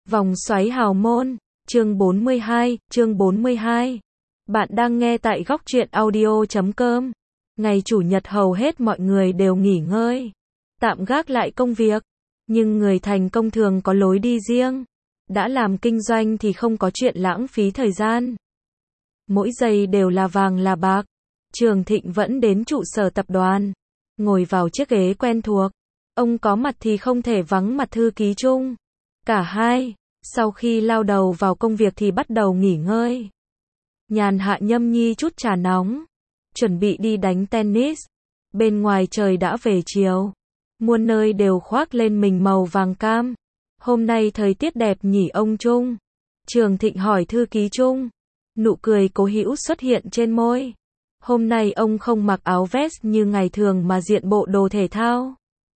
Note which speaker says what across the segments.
Speaker 1: Vòng xoáy hào môn, chương 42. Bạn đang nghe tại góc truyện audio.com. Ngày chủ nhật hầu hết mọi người đều nghỉ ngơi, tạm gác lại công việc. Nhưng người thành công thường có lối đi riêng. Đã làm kinh doanh thì không có chuyện lãng phí thời gian. Mỗi giây đều là vàng là bạc. Trường Thịnh vẫn đến trụ sở tập đoàn, ngồi vào chiếc ghế quen thuộc. Ông có mặt thì không thể vắng mặt thư ký Trung. Cả hai, sau khi lao đầu vào công việc thì bắt đầu nghỉ ngơi. Nhàn hạ nhâm nhi chút trà nóng, chuẩn bị đi đánh tennis. Bên ngoài trời đã về chiều, muôn nơi đều khoác lên mình màu vàng cam. Hôm nay thời tiết đẹp nhỉ ông Trung? Trường Thịnh hỏi thư ký Trung. Nụ cười cố hữu xuất hiện trên môi. Hôm nay ông không mặc áo vest như ngày thường mà diện bộ đồ thể thao.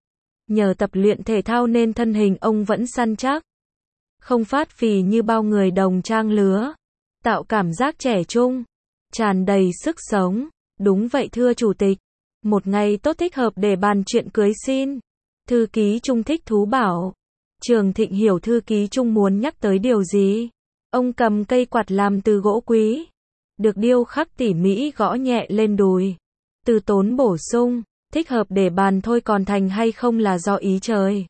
Speaker 1: Nhờ tập luyện thể thao nên thân hình ông vẫn săn chắc, không phát phì như bao người đồng trang lứa, tạo cảm giác trẻ trung, tràn đầy sức sống. Đúng vậy thưa chủ tịch, một ngày tốt thích hợp để bàn chuyện cưới xin. Thư ký Trung thích thú bảo. Trường Thịnh hiểu thư ký Trung muốn nhắc tới điều gì. Ông cầm cây quạt làm từ gỗ quý, được điêu khắc tỉ mỉ gõ nhẹ lên đùi. Từ tốn bổ sung, thích hợp để bàn thôi còn thành hay không là do ý trời.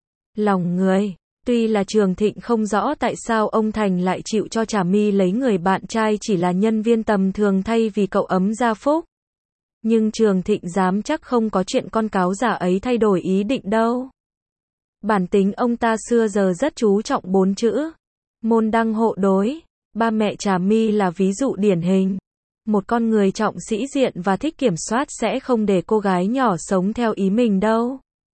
Speaker 1: Lòng người. Tuy là Trường Thịnh không rõ tại sao ông Thành lại chịu cho Trà My lấy người bạn trai chỉ là nhân viên tầm thường thay vì cậu ấm gia phúc. Nhưng Trường Thịnh dám chắc không có chuyện con cáo giả ấy thay đổi ý định đâu. Bản tính ông ta xưa giờ rất chú trọng 4 chữ. Môn đăng hộ đối. Ba mẹ Trà My là ví dụ điển hình. Một con người trọng sĩ diện và thích kiểm soát sẽ không để cô gái nhỏ sống theo ý mình đâu.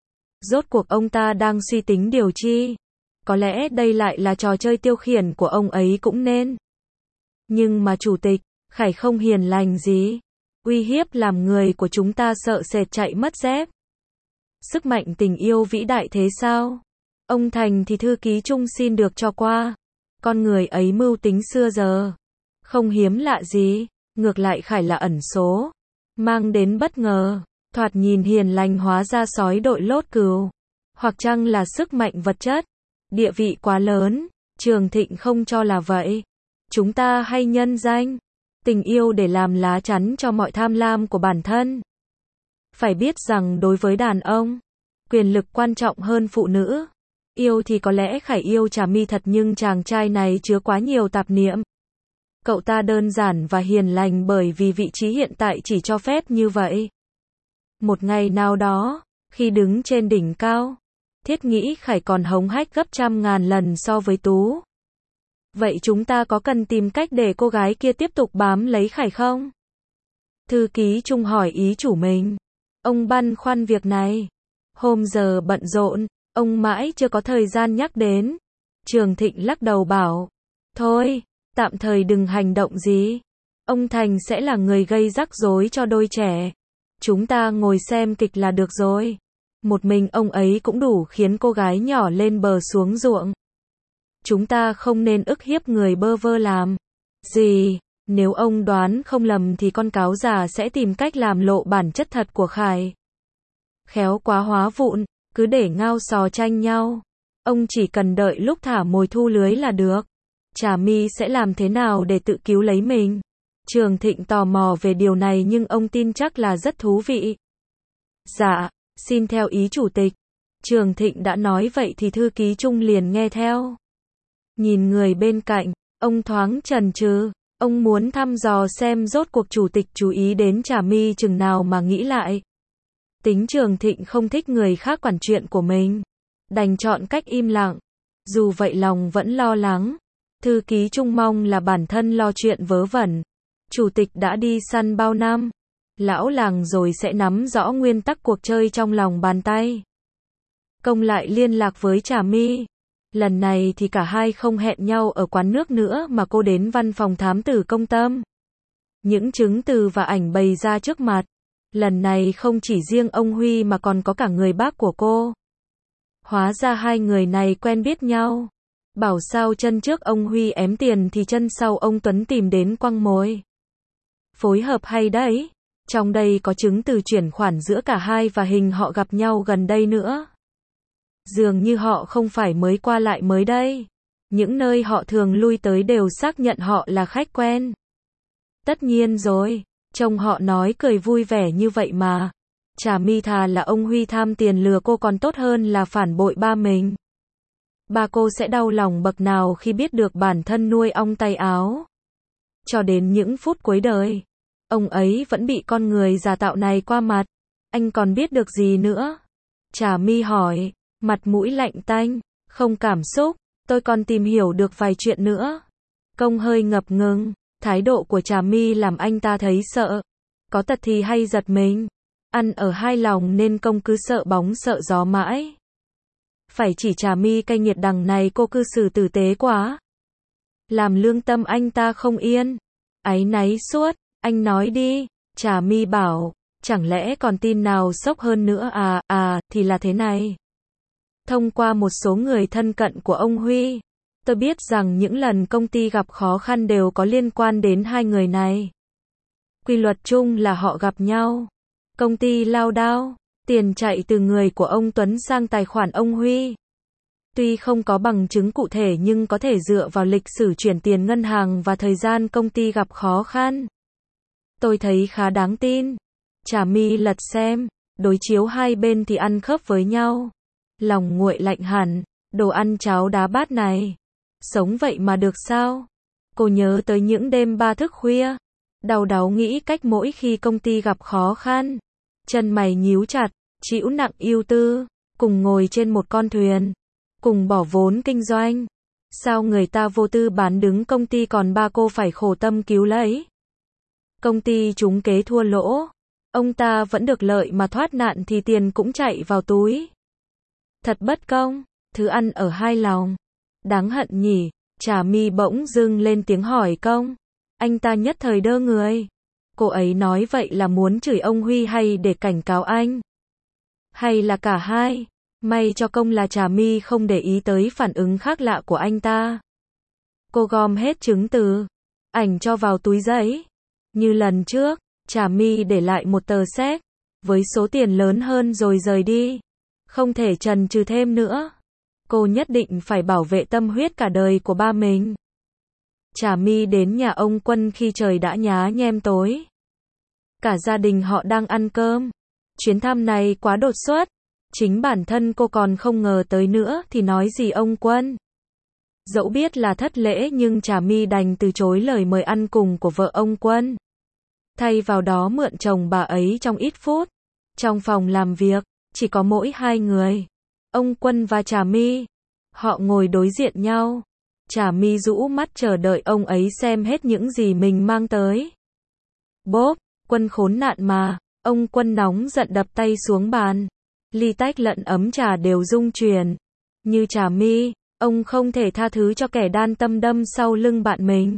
Speaker 1: Rốt cuộc ông ta đang suy tính điều chi? Có lẽ đây lại là trò chơi tiêu khiển của ông ấy cũng nên. Nhưng mà chủ tịch, Khải không hiền lành gì. Uy hiếp làm người của chúng ta sợ sệt chạy mất dép. Sức mạnh tình yêu vĩ đại thế sao? Ông Thành thì thư ký Trung xin được cho qua. Con người ấy mưu tính xưa giờ, không hiếm lạ gì. Ngược lại Khải là ẩn số, mang đến bất ngờ. Thoạt nhìn hiền lành hóa ra sói đội lốt cừu. Hoặc chăng là sức mạnh vật chất, địa vị quá lớn. Trường Thịnh không cho là vậy. Chúng ta hay nhân danh, tình yêu để làm lá chắn cho mọi tham lam của bản thân. Phải biết rằng đối với đàn ông, quyền lực quan trọng hơn phụ nữ. Yêu thì có lẽ Khải yêu Trà My thật nhưng chàng trai này chứa quá nhiều tạp niệm. Cậu ta đơn giản và hiền lành bởi vì vị trí hiện tại chỉ cho phép như vậy. Một ngày nào đó, khi đứng trên đỉnh cao, thiết nghĩ Khải còn hống hách gấp 100.000 lần so với Tú. Vậy chúng ta có cần tìm cách để cô gái kia tiếp tục bám lấy Khải không? Thư ký Trung hỏi ý chủ mình. Ông băn khoăn việc này. Hôm giờ bận rộn, ông mãi chưa có thời gian nhắc đến. Trường Thịnh lắc đầu bảo. Thôi, tạm thời đừng hành động gì. Ông Thành sẽ là người gây rắc rối cho đôi trẻ. Chúng ta ngồi xem kịch là được rồi. Một mình ông ấy cũng đủ khiến cô gái nhỏ lên bờ xuống ruộng. Chúng ta không nên ức hiếp người bơ vơ làm gì. Nếu ông đoán không lầm thì con cáo già sẽ tìm cách làm lộ bản chất thật của Khải. Khéo quá hóa vụn, cứ để ngao sò tranh nhau. Ông chỉ cần đợi lúc thả mồi thu lưới là được. Trà My sẽ làm thế nào để tự cứu lấy mình? Trường Thịnh tò mò về điều này nhưng ông tin chắc là rất thú vị. Dạ, xin theo ý chủ tịch. Trường Thịnh đã nói vậy thì thư ký Trung liền nghe theo. Nhìn người bên cạnh, ông thoáng chần chừ. Ông muốn thăm dò xem rốt cuộc chủ tịch chú ý đến Trà My chừng nào mà nghĩ lại. Tính Trường Thịnh không thích người khác quản chuyện của mình, đành chọn cách im lặng. Dù vậy lòng vẫn lo lắng. Thư ký Trung mong là bản thân lo chuyện vớ vẩn. Chủ tịch đã đi săn bao năm, lão làng rồi sẽ nắm rõ nguyên tắc cuộc chơi trong lòng bàn tay. Công lại liên lạc với Trà My. Lần này thì cả hai không hẹn nhau ở quán nước nữa mà cô đến văn phòng thám tử Công Tâm. Những chứng từ và ảnh bày ra trước mặt. Lần này không chỉ riêng ông Huy mà còn có cả người bác của cô. Hóa ra hai người này quen biết nhau. Bảo sao chân trước ông Huy ém tiền thì chân sau ông Tuấn tìm đến quăng mồi. Phối hợp hay đấy. Trong đây có chứng từ chuyển khoản giữa cả hai và hình họ gặp nhau gần đây nữa. Dường như họ không phải mới qua lại mới đây. những nơi họ thường lui tới đều xác nhận họ là khách quen. Tất nhiên rồi, chồng họ nói cười vui vẻ như vậy mà. Trà My thà là ông Huy tham tiền lừa cô còn tốt hơn là phản bội ba mình. Ba cô sẽ đau lòng bậc nào khi biết được bản thân nuôi ong tay áo. Cho đến những phút cuối đời, ông ấy vẫn bị con người giả tạo này qua mặt. Anh còn biết được gì nữa? Trà My hỏi, mặt mũi lạnh tanh, không cảm xúc. Tôi còn tìm hiểu được vài chuyện nữa. Công hơi ngập ngừng, thái độ của Trà My làm anh ta thấy sợ. Có tật thì hay giật mình. Ăn ở hai lòng nên Công cứ sợ bóng sợ gió mãi. Phải chỉ Trà My cay nghiệt đằng này cô cư xử tử tế quá. Làm lương tâm anh ta không yên. Áy náy suốt, anh nói đi. Trà My bảo, chẳng lẽ còn tin nào sốc hơn nữa thì là thế này. Thông qua một số người thân cận của ông Huy, tôi biết rằng những lần công ty gặp khó khăn đều có liên quan đến hai người này. Quy luật chung là họ gặp nhau. Công ty lao đao, tiền chạy từ người của ông Tuấn sang tài khoản ông Huy. Tuy không có bằng chứng cụ thể nhưng có thể dựa vào lịch sử chuyển tiền ngân hàng và thời gian công ty gặp khó khăn. Tôi thấy khá đáng tin. Trà My lật xem, đối chiếu hai bên thì ăn khớp với nhau. Lòng nguội lạnh hẳn, đồ ăn cháo đá bát này. Sống vậy mà được sao? Cô nhớ tới những đêm ba thức khuya. Đau đáu nghĩ cách mỗi khi công ty gặp khó khăn. Chân mày nhíu chặt, chịu nặng ưu tư. Cùng ngồi trên một con thuyền. Cùng bỏ vốn kinh doanh. Sao người ta vô tư bán đứng công ty còn ba cô phải khổ tâm cứu lấy? Công ty trúng kế thua lỗ. Ông ta vẫn được lợi mà thoát nạn thì tiền cũng chạy vào túi. Thật bất công, thứ ăn ở hai lòng. Đáng hận nhỉ. Trà My bỗng dưng lên tiếng hỏi Công. Anh ta nhất thời đơ người. Cô ấy nói vậy là muốn chửi ông Huy hay để cảnh cáo anh? Hay là cả hai? May cho Công là Trà My không để ý tới phản ứng khác lạ của anh ta. Cô gom hết chứng từ, ảnh cho vào túi giấy. Như lần trước, Trà My để lại một tờ séc với số tiền lớn hơn rồi rời đi. Không thể chần chừ thêm nữa. Cô nhất định phải bảo vệ tâm huyết cả đời của ba mình. Trà My đến nhà ông Quân khi trời đã nhá nhem tối. Cả gia đình họ đang ăn cơm. Chuyến thăm này quá đột xuất. Chính bản thân cô còn không ngờ tới nữa thì nói gì ông Quân. Dẫu biết là thất lễ nhưng Trà My đành từ chối lời mời ăn cùng của vợ ông Quân. Thay vào đó mượn chồng bà ấy trong ít phút. Trong phòng làm việc, chỉ có mỗi hai người. Ông Quân và Trà My. Họ ngồi đối diện nhau. Trà My rũ mắt chờ đợi ông ấy xem hết những gì mình mang tới. Bốp, Quân khốn nạn mà. Ông Quân nóng giận đập tay xuống bàn. Ly tách lẫn ấm trà đều rung chuyển. Như Trà My, ông không thể tha thứ cho kẻ đan tâm đâm sau lưng bạn mình.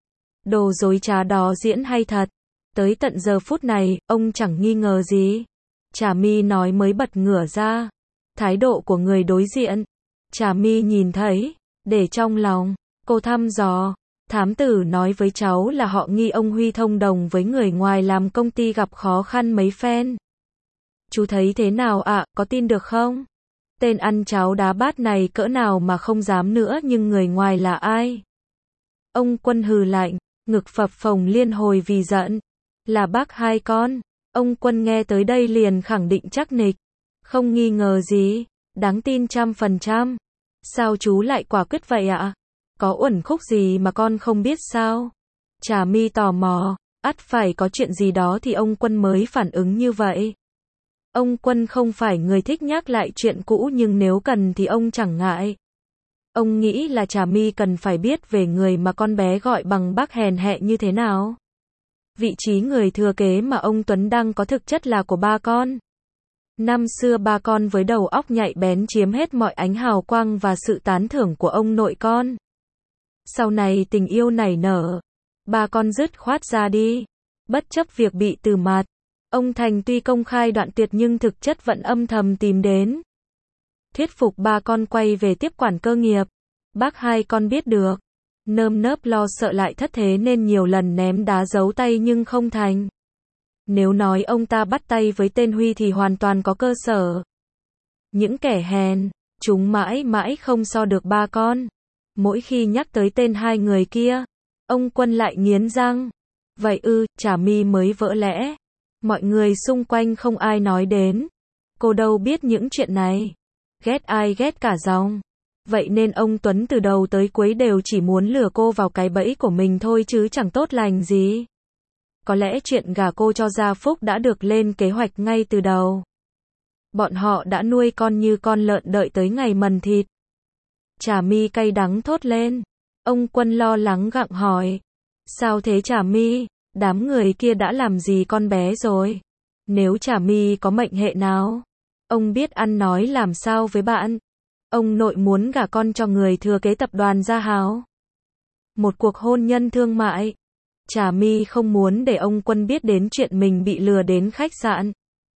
Speaker 1: Đồ dối trá đó diễn hay thật. Tới tận giờ phút này, ông chẳng nghi ngờ gì. Trà My nói mới bật ngửa ra. Thái độ của người đối diện. Trà My nhìn thấy, để trong lòng. Cô thăm dò. Thám tử nói với cháu là họ nghi ông Huy thông đồng với người ngoài làm công ty gặp khó khăn mấy phen. Chú thấy thế nào ạ, có tin được không? Tên ăn cháo đá bát này cỡ nào mà không dám nữa nhưng người ngoài là ai? Ông Quân hừ lạnh, ngực phập phồng liên hồi vì giận. Là bác hai con. Ông Quân nghe tới đây liền khẳng định chắc nịch. Không nghi ngờ gì, đáng tin 100%. Sao chú lại quả quyết vậy ạ? Có uẩn khúc gì mà con không biết sao? Trà My tò mò, ắt phải có chuyện gì đó thì ông Quân mới phản ứng như vậy. Ông Quân không phải người thích nhắc lại chuyện cũ nhưng nếu cần thì ông chẳng ngại. Ông nghĩ là Trà My cần phải biết về người mà con bé gọi bằng bác hèn hẹ như thế nào. Vị trí người thừa kế mà ông Tuấn đang có thực chất là của ba con. Năm xưa ba con với đầu óc nhạy bén chiếm hết mọi ánh hào quang và sự tán thưởng của ông nội con. Sau này tình yêu nảy nở, ba con dứt khoát ra đi. Bất chấp việc bị từ mặt, ông Thành tuy công khai đoạn tuyệt nhưng thực chất vẫn âm thầm tìm đến. Thuyết phục ba con quay về tiếp quản cơ nghiệp. Bác hai con biết được. Nơm nớp lo sợ lại thất thế nên nhiều lần ném đá giấu tay nhưng không thành. Nếu nói ông ta bắt tay với tên Huy thì hoàn toàn có cơ sở. Những kẻ hèn, chúng mãi mãi không so được ba con. Mỗi khi nhắc tới tên hai người kia, ông Quân lại nghiến răng. Vậy Trà My mới vỡ lẽ. Mọi người xung quanh không ai nói đến. Cô đâu biết những chuyện này. Ghét ai ghét cả dòng. Vậy nên ông Tuấn từ đầu tới cuối đều chỉ muốn lừa cô vào cái bẫy của mình thôi chứ chẳng tốt lành gì. Có lẽ chuyện gả cô cho Gia Phúc đã được lên kế hoạch ngay từ đầu. Bọn họ đã nuôi con như con lợn đợi tới ngày mần thịt. Trà My cay đắng thốt lên. Ông Quân lo lắng gặng hỏi. Sao thế Trà My? Đám người kia đã làm gì con bé rồi? Nếu Trà My có mệnh hệ nào, ông biết ăn nói làm sao với bạn. Ông nội muốn gả con cho người thừa kế tập đoàn Gia Hào. Một cuộc hôn nhân thương mại. Trà My không muốn để ông Quân biết đến chuyện mình bị lừa đến khách sạn.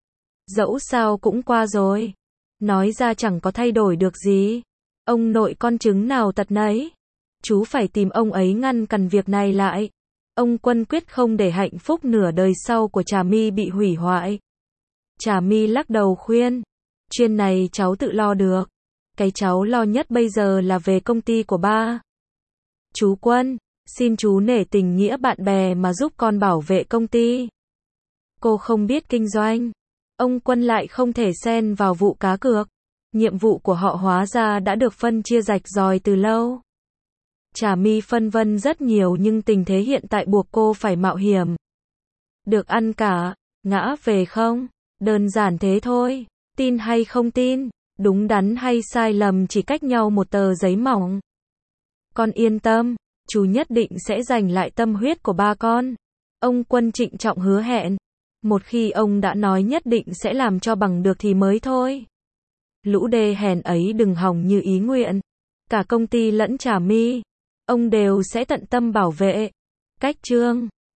Speaker 1: Dẫu sao cũng qua rồi. Nói ra chẳng có thay đổi được gì. Ông nội con trứng nào tật nấy. Chú phải tìm ông ấy ngăn cản việc này lại. Ông Quân quyết không để hạnh phúc nửa đời sau của Trà My bị hủy hoại. Trà My lắc đầu khuyên. Chuyện này cháu tự lo được. Cái cháu lo nhất bây giờ là về công ty của ba. Chú Quân, xin chú nể tình nghĩa bạn bè mà giúp con bảo vệ công ty. Cô không biết kinh doanh. Ông Quân lại không thể xen vào vụ cá cược. Nhiệm vụ của họ hóa ra đã được phân chia rạch ròi từ lâu. Trà My phân vân rất nhiều nhưng tình thế hiện tại buộc cô phải mạo hiểm. Được ăn cả, ngã về không? Đơn giản thế thôi. Tin hay không tin, đúng đắn hay sai lầm chỉ cách nhau một tờ giấy mỏng. Con yên tâm, chú nhất định sẽ giành lại tâm huyết của ba con. Ông Quân trịnh trọng hứa hẹn. Một khi ông đã nói nhất định sẽ làm cho bằng được thì mới thôi. Lũ đê hèn ấy đừng hòng như ý nguyện. Cả công ty lẫn Trà My, ông đều sẽ tận tâm bảo vệ. Cách chương